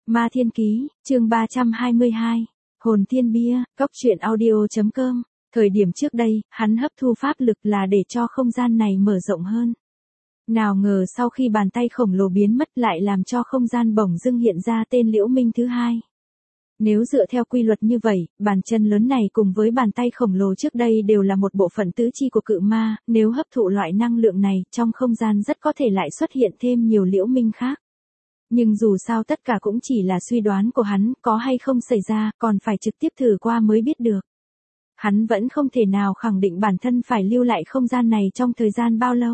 Ma Thiên Ký, chương 322, Hồn Thiên Bia, Cốc truyện audio.com. Thời điểm trước đây, hắn hấp thu pháp lực là để cho không gian này mở rộng hơn. Nào ngờ sau khi bàn tay khổng lồ biến mất lại làm cho không gian bỗng dưng hiện ra tên Liễu Minh thứ hai. Nếu dựa theo quy luật như vậy, bàn chân lớn này cùng với bàn tay khổng lồ trước đây đều là một bộ phận tứ chi của cự ma, nếu hấp thụ loại năng lượng này, trong không gian rất có thể lại xuất hiện thêm nhiều Liễu Minh khác. Nhưng dù sao tất cả cũng chỉ là suy đoán của hắn, có hay không xảy ra, còn phải trực tiếp thử qua mới biết được. Hắn vẫn không thể nào khẳng định bản thân phải lưu lại không gian này trong thời gian bao lâu.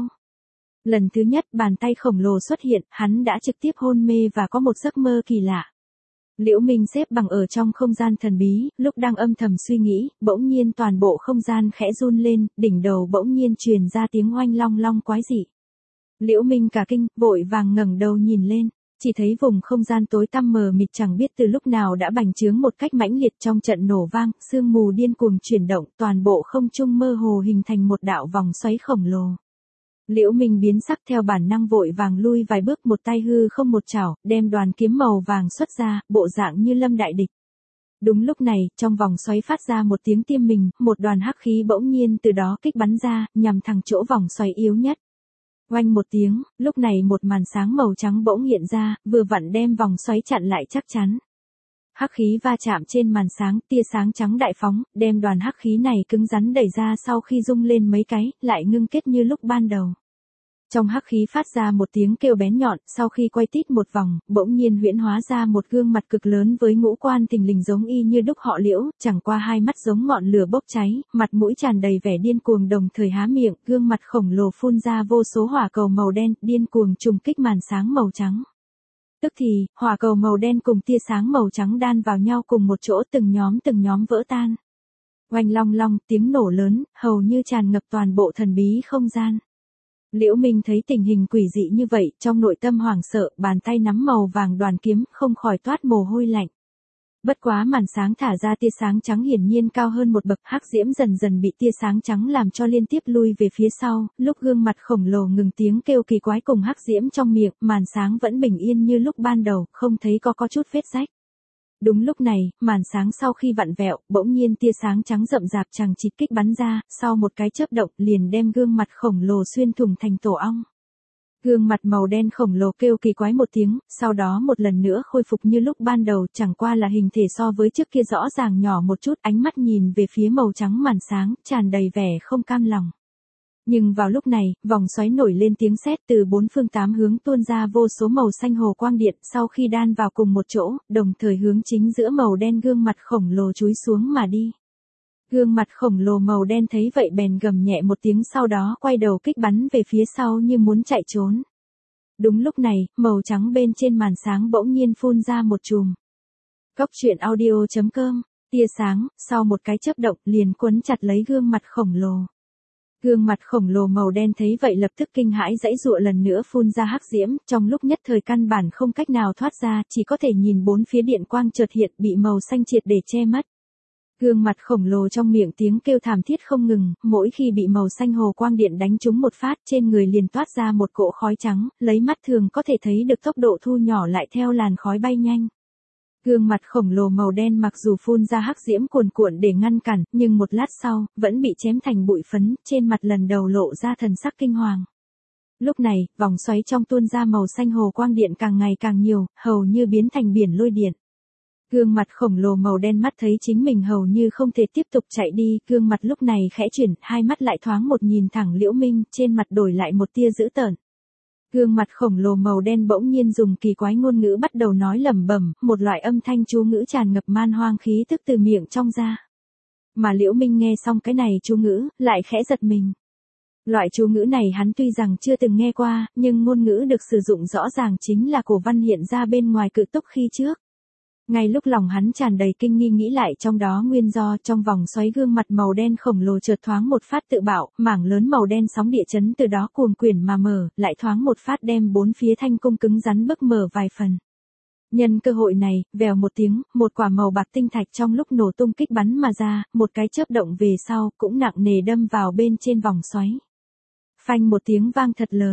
Lần thứ nhất bàn tay khổng lồ xuất hiện, hắn đã trực tiếp hôn mê và có một giấc mơ kỳ lạ. Liễu Minh xếp bằng ở trong không gian thần bí, lúc đang âm thầm suy nghĩ, bỗng nhiên toàn bộ không gian khẽ run lên, đỉnh đầu bỗng nhiên truyền ra tiếng oanh long long quái dị. Liễu Minh cả kinh, vội vàng ngẩng đầu nhìn lên, chỉ thấy vùng không gian tối tăm mờ mịt chẳng biết từ lúc nào đã bành trướng một cách mãnh liệt trong trận nổ vang, sương mù điên cuồng chuyển động, toàn bộ không trung mơ hồ hình thành một đạo vòng xoáy khổng lồ. Liễu Minh biến sắc theo bản năng vội vàng lui vài bước, một tay hư không một chảo, đem đoàn kiếm màu vàng xuất ra, bộ dạng như lâm đại địch. Đúng lúc này, trong vòng xoáy phát ra một tiếng tim mình, một đoàn hắc khí bỗng nhiên từ đó kích bắn ra, nhằm thẳng chỗ vòng xoáy yếu nhất. Oanh một tiếng, lúc này một màn sáng màu trắng bỗng hiện ra, vừa vặn đem vòng xoáy chặn lại chắc chắn. Hắc khí va chạm trên màn sáng, tia sáng trắng đại phóng, đem đoàn hắc khí này cứng rắn đẩy ra, sau khi rung lên mấy cái, lại ngưng kết như lúc ban đầu. Trong hắc khí phát ra một tiếng kêu bén nhọn, sau khi quay tít một vòng, bỗng nhiên huyễn hóa ra một gương mặt cực lớn với ngũ quan thình lình giống y như đúc họ Liễu, chẳng qua hai mắt giống ngọn lửa bốc cháy, mặt mũi tràn đầy vẻ điên cuồng, đồng thời há miệng, gương mặt khổng lồ phun ra vô số hỏa cầu màu đen, điên cuồng trùng kích màn sáng màu trắng. Tức thì, hỏa cầu màu đen cùng tia sáng màu trắng đan vào nhau cùng một chỗ, từng nhóm vỡ tan. Oanh long long, tiếng nổ lớn, hầu như tràn ngập toàn bộ thần bí không gian. Liễu Minh thấy tình hình quỷ dị như vậy, trong nội tâm hoảng sợ, bàn tay nắm màu vàng đoàn kiếm, không khỏi toát mồ hôi lạnh. Bất quá màn sáng thả ra tia sáng trắng hiển nhiên cao hơn một bậc, hắc diễm dần dần bị tia sáng trắng làm cho liên tiếp lui về phía sau, lúc gương mặt khổng lồ ngừng tiếng kêu kỳ quái cùng hắc diễm trong miệng, màn sáng vẫn bình yên như lúc ban đầu, không thấy có chút vết rách. Đúng lúc này, màn sáng sau khi vặn vẹo, bỗng nhiên tia sáng trắng rậm rạp chằng chịt kích bắn ra, sau một cái chớp động liền đem gương mặt khổng lồ xuyên thủng thành tổ ong. Gương mặt màu đen khổng lồ kêu kỳ quái một tiếng, sau đó một lần nữa khôi phục như lúc ban đầu, chẳng qua là hình thể so với trước kia rõ ràng nhỏ một chút, ánh mắt nhìn về phía màu trắng màn sáng, tràn đầy vẻ không cam lòng. Nhưng vào lúc này, vòng xoáy nổi lên tiếng sét, từ bốn phương tám hướng tuôn ra vô số màu xanh hồ quang điện, sau khi đan vào cùng một chỗ, đồng thời hướng chính giữa màu đen gương mặt khổng lồ chúi xuống mà đi. Gương mặt khổng lồ màu đen thấy vậy bèn gầm nhẹ một tiếng, sau đó quay đầu kích bắn về phía sau như muốn chạy trốn. Đúng lúc này, màu trắng bên trên màn sáng bỗng nhiên phun ra một chùm. Cốc truyện audio.com, tia sáng, sau một cái chớp động liền quấn chặt lấy gương mặt khổng lồ. Gương mặt khổng lồ màu đen thấy vậy lập tức kinh hãi giãy giụa, lần nữa phun ra hắc diễm, trong lúc nhất thời căn bản không cách nào thoát ra, chỉ có thể nhìn bốn phía điện quang chợt hiện, bị màu xanh triệt để che mất. Gương mặt khổng lồ trong miệng tiếng kêu thảm thiết không ngừng, mỗi khi bị màu xanh hồ quang điện đánh trúng một phát, trên người liền toát ra một cỗ khói trắng, lấy mắt thường có thể thấy được tốc độ thu nhỏ lại theo làn khói bay nhanh. Gương mặt khổng lồ màu đen mặc dù phun ra hắc diễm cuồn cuộn để ngăn cản, nhưng một lát sau, vẫn bị chém thành bụi phấn, trên mặt lần đầu lộ ra thần sắc kinh hoàng. Lúc này, vòng xoáy trong tuôn ra màu xanh hồ quang điện càng ngày càng nhiều, hầu như biến thành biển lôi điện. Gương mặt khổng lồ màu đen mắt thấy chính mình hầu như không thể tiếp tục chạy đi, gương mặt lúc này khẽ chuyển, hai mắt lại thoáng một nhìn thẳng Liễu Minh, trên mặt đổi lại một tia dữ tợn. Gương mặt khổng lồ màu đen bỗng nhiên dùng kỳ quái ngôn ngữ bắt đầu nói lẩm bẩm, một loại âm thanh chú ngữ tràn ngập man hoang khí tức từ miệng trong ra. Mà Liễu Minh nghe xong cái này chú ngữ, lại khẽ giật mình. Loại chú ngữ này hắn tuy rằng chưa từng nghe qua, nhưng ngôn ngữ được sử dụng rõ ràng chính là cổ văn hiện ra bên ngoài cự túc khi trước. Ngay lúc lòng hắn tràn đầy kinh nghi nghĩ lại trong đó nguyên do, trong vòng xoáy gương mặt màu đen khổng lồ chợt thoáng một phát tự bạo, mảng lớn màu đen sóng địa chấn từ đó cuồng quyển mà mở, lại thoáng một phát đem bốn phía thanh cung cứng rắn bức mở vài phần. Nhân cơ hội này, vèo một tiếng, một quả màu bạc tinh thạch trong lúc nổ tung kích bắn mà ra, một cái chớp động về sau, cũng nặng nề đâm vào bên trên vòng xoáy. Phanh một tiếng vang thật lớn.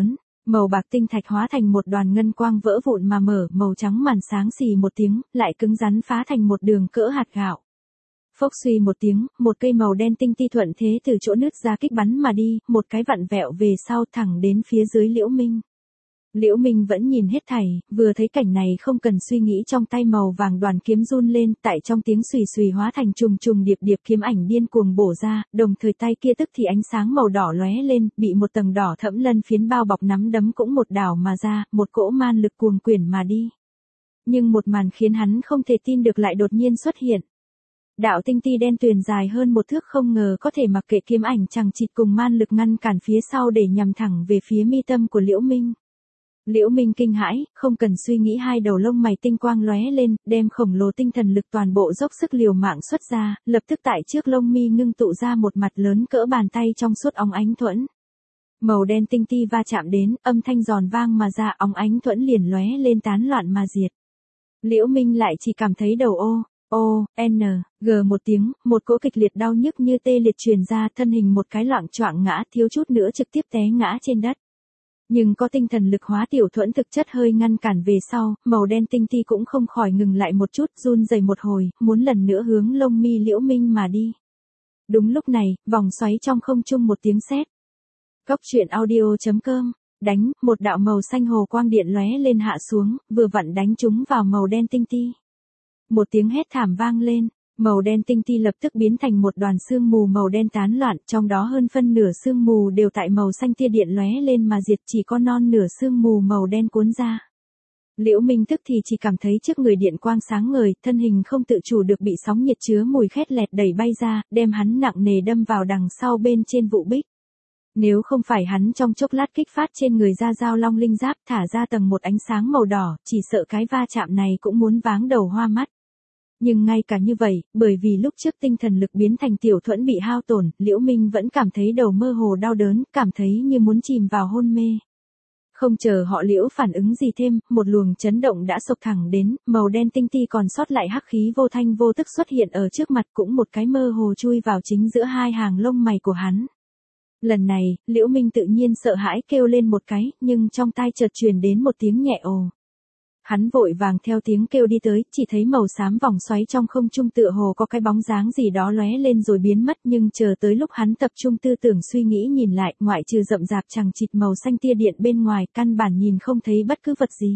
Màu bạc tinh thạch hóa thành một đoàn ngân quang vỡ vụn mà mở, màu trắng màn sáng xì một tiếng, lại cứng rắn phá thành một đường cỡ hạt gạo. Phốc suy một tiếng, một cây màu đen tinh ti thuận thế từ chỗ nứt ra kích bắn mà đi, một cái vặn vẹo về sau thẳng đến phía dưới Liễu Minh. Liễu Minh vẫn nhìn hết thảy, vừa thấy cảnh này không cần suy nghĩ, trong tay màu vàng đoàn kiếm run lên, tại trong tiếng xùy xùy hóa thành trùng trùng điệp điệp kiếm ảnh điên cuồng bổ ra, đồng thời tay kia tức thì ánh sáng màu đỏ lóe lên, bị một tầng đỏ thẫm lân phiến bao bọc, nắm đấm cũng một đảo mà ra, một cỗ man lực cuồng quyển mà đi. Nhưng một màn khiến hắn không thể tin được lại đột nhiên xuất hiện. Đạo tinh ti đen tuyền dài hơn một thước không ngờ có thể mặc kệ kiếm ảnh chằng chịt cùng man lực ngăn cản phía sau để nhằm thẳng về phía mi tâm của Liễu Minh. Liễu Minh kinh hãi, không cần suy nghĩ, hai đầu lông mày tinh quang lóe lên, đem khổng lồ tinh thần lực toàn bộ dốc sức liều mạng xuất ra, lập tức tại trước lông mi ngưng tụ ra một mặt lớn cỡ bàn tay trong suốt óng ánh thuẫn. Màu đen tinh ti va chạm đến, âm thanh giòn vang mà ra, óng ánh thuẫn liền lóe lên tán loạn mà diệt. Liễu Minh lại chỉ cảm thấy đầu g một tiếng, một cỗ kịch liệt đau nhức như tê liệt truyền ra, thân hình một cái loạng choạng ngã, thiếu chút nữa trực tiếp té ngã trên đất. Nhưng có tinh thần lực hóa tiểu thuẫn thực chất hơi ngăn cản về sau, màu đen tinh ti cũng không khỏi ngừng lại một chút, run rẩy một hồi, muốn lần nữa hướng lông mi Liễu Minh mà đi. Đúng lúc này, vòng xoáy trong không trung một tiếng sét. Cốc truyện audio.com, đánh, một đạo màu xanh hồ quang điện lóe lên hạ xuống, vừa vặn đánh trúng vào màu đen tinh ti. Một tiếng hét thảm vang lên, màu đen tinh ti lập tức biến thành một đoàn sương mù màu đen tán loạn, trong đó hơn phân nửa sương mù đều tại màu xanh tia điện lóe lên mà diệt, chỉ có non nửa sương mù màu đen cuốn ra. Liễu Minh tức thì chỉ cảm thấy trước người điện quang sáng ngời, thân hình không tự chủ được bị sóng nhiệt chứa mùi khét lẹt đẩy bay ra, đem hắn nặng nề đâm vào đằng sau bên trên vụ bích. Nếu không phải hắn trong chốc lát kích phát trên người ra dao long linh giáp thả ra tầng một ánh sáng màu đỏ, chỉ sợ cái va chạm này cũng muốn váng đầu hoa mắt. Nhưng ngay cả như vậy, bởi vì lúc trước tinh thần lực biến thành tiểu thuẫn bị hao tổn, Liễu Minh vẫn cảm thấy đầu mơ hồ đau đớn, cảm thấy như muốn chìm vào hôn mê. Không chờ họ Liễu phản ứng gì thêm, một luồng chấn động đã sộc thẳng đến, màu đen tinh ti còn sót lại hắc khí vô thanh vô tức xuất hiện ở trước mặt, cũng một cái mơ hồ chui vào chính giữa hai hàng lông mày của hắn. Lần này, Liễu Minh tự nhiên sợ hãi kêu lên một cái, nhưng trong tai chợt truyền đến một tiếng nhẹ ồ. Hắn vội vàng theo tiếng kêu đi tới, chỉ thấy màu xám vòng xoáy trong không trung tựa hồ có cái bóng dáng gì đó lóe lên rồi biến mất, nhưng chờ tới lúc hắn tập trung tư tưởng suy nghĩ nhìn lại, ngoại trừ rậm rạp chằng chịt màu xanh tia điện bên ngoài, căn bản nhìn không thấy bất cứ vật gì.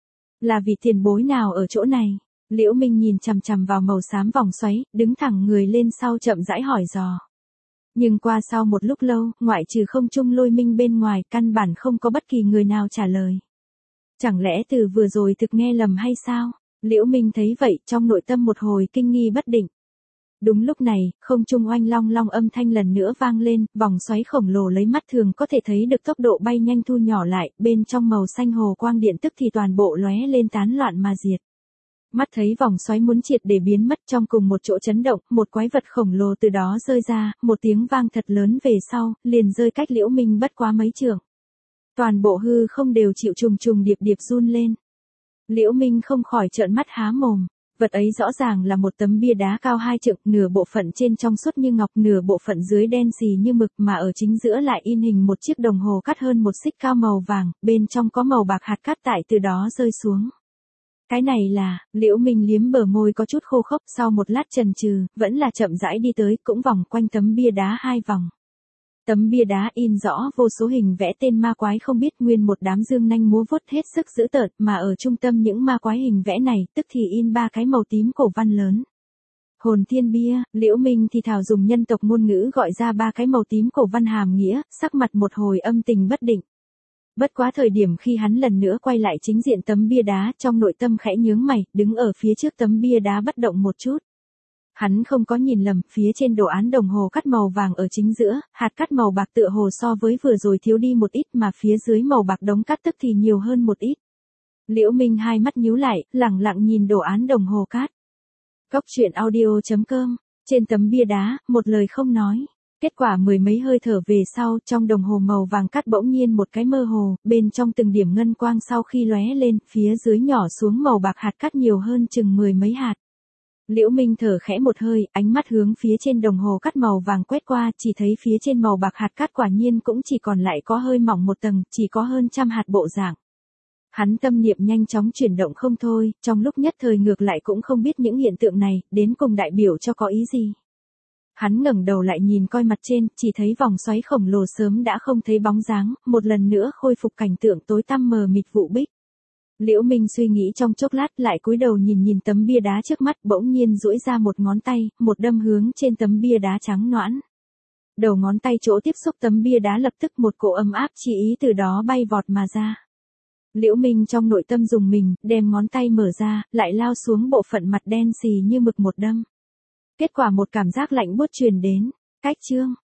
Là vì tiền bối nào ở chỗ này? Liễu Minh nhìn chằm chằm vào màu xám vòng xoáy, đứng thẳng người lên sau chậm rãi hỏi dò. Nhưng qua sau một lúc lâu, ngoại trừ không trung Lôi Minh bên ngoài, căn bản không có bất kỳ người nào trả lời. Chẳng lẽ từ vừa rồi thực nghe lầm hay sao? Liễu Minh thấy vậy, trong nội tâm một hồi kinh nghi bất định. Đúng lúc này, không trung oanh long long âm thanh lần nữa vang lên, vòng xoáy khổng lồ lấy mắt thường có thể thấy được tốc độ bay nhanh thu nhỏ lại, bên trong màu xanh hồ quang điện tức thì toàn bộ lóe lên tán loạn mà diệt. Mắt thấy vòng xoáy muốn triệt để biến mất, trong cùng một chỗ chấn động, một quái vật khổng lồ từ đó rơi ra, một tiếng vang thật lớn về sau, liền rơi cách Liễu Minh bất quá mấy trượng. Toàn bộ hư không đều chịu trùng trùng điệp điệp run lên. Liễu Minh không khỏi trợn mắt há mồm. Vật ấy rõ ràng là một tấm bia đá cao 2 trượng, nửa bộ phận trên trong suốt như ngọc, nửa bộ phận dưới đen xì như mực, mà ở chính giữa lại in hình một chiếc đồng hồ cắt hơn một xích cao màu vàng, bên trong có màu bạc hạt cát tại từ đó rơi xuống. Cái này là, Liễu Minh liếm bờ môi có chút khô khốc, sau một lát chần chừ, vẫn là chậm rãi đi tới, cũng vòng quanh tấm bia đá 2 vòng. Tấm bia đá in rõ vô số hình vẽ tên ma quái không biết, nguyên một đám dương nanh múa vuốt hết sức dữ tợn, mà ở trung tâm những ma quái hình vẽ này, tức thì in 3 cái màu tím cổ văn lớn. Hồn thiên bia, Liễu Minh thì thào dùng nhân tộc ngôn ngữ gọi ra 3 cái màu tím cổ văn hàm nghĩa, sắc mặt một hồi âm tình bất định. Bất quá thời điểm khi hắn lần nữa quay lại chính diện tấm bia đá, trong nội tâm khẽ nhướng mày, đứng ở phía trước tấm bia đá bất động một chút. Hắn không có nhìn lầm, phía trên đồ án đồng hồ cắt màu vàng ở chính giữa, hạt cắt màu bạc tựa hồ so với vừa rồi thiếu đi một ít, mà phía dưới màu bạc đống cắt tức thì nhiều hơn một ít. Liễu Minh hai mắt nhíu lại, lẳng lặng nhìn đồ án đồng hồ cát. Cốc truyện audio.com, trên tấm bia đá, một lời không nói. Kết quả mười mấy hơi thở về sau, trong đồng hồ màu vàng cắt bỗng nhiên một cái mơ hồ, bên trong từng điểm ngân quang sau khi lóe lên, phía dưới nhỏ xuống màu bạc hạt cắt nhiều hơn chừng 10 mấy hạt. Liễu Minh thở khẽ một hơi, ánh mắt hướng phía trên đồng hồ cát màu vàng quét qua, chỉ thấy phía trên màu bạc hạt cát quả nhiên cũng chỉ còn lại có hơi mỏng một tầng, chỉ có hơn trăm hạt bộ dạng. Hắn tâm niệm nhanh chóng chuyển động không thôi, trong lúc nhất thời ngược lại cũng không biết những hiện tượng này, đến cùng đại biểu cho có ý gì. Hắn ngẩng đầu lại nhìn coi mặt trên, chỉ thấy vòng xoáy khổng lồ sớm đã không thấy bóng dáng, một lần nữa khôi phục cảnh tượng tối tăm mờ mịt vụ bích. Liễu Minh suy nghĩ trong chốc lát lại cúi đầu nhìn tấm bia đá trước mắt, bỗng nhiên duỗi ra một ngón tay, một đâm hướng trên tấm bia đá trắng nõn. Đầu ngón tay chỗ tiếp xúc tấm bia đá lập tức một cỗ ấm áp chi ý từ đó bay vọt mà ra. Liễu Minh trong nội tâm dùng mình, đem ngón tay mở ra, lại lao xuống bộ phận mặt đen xì như mực một đâm. Kết quả một cảm giác lạnh buốt truyền đến, cách chương.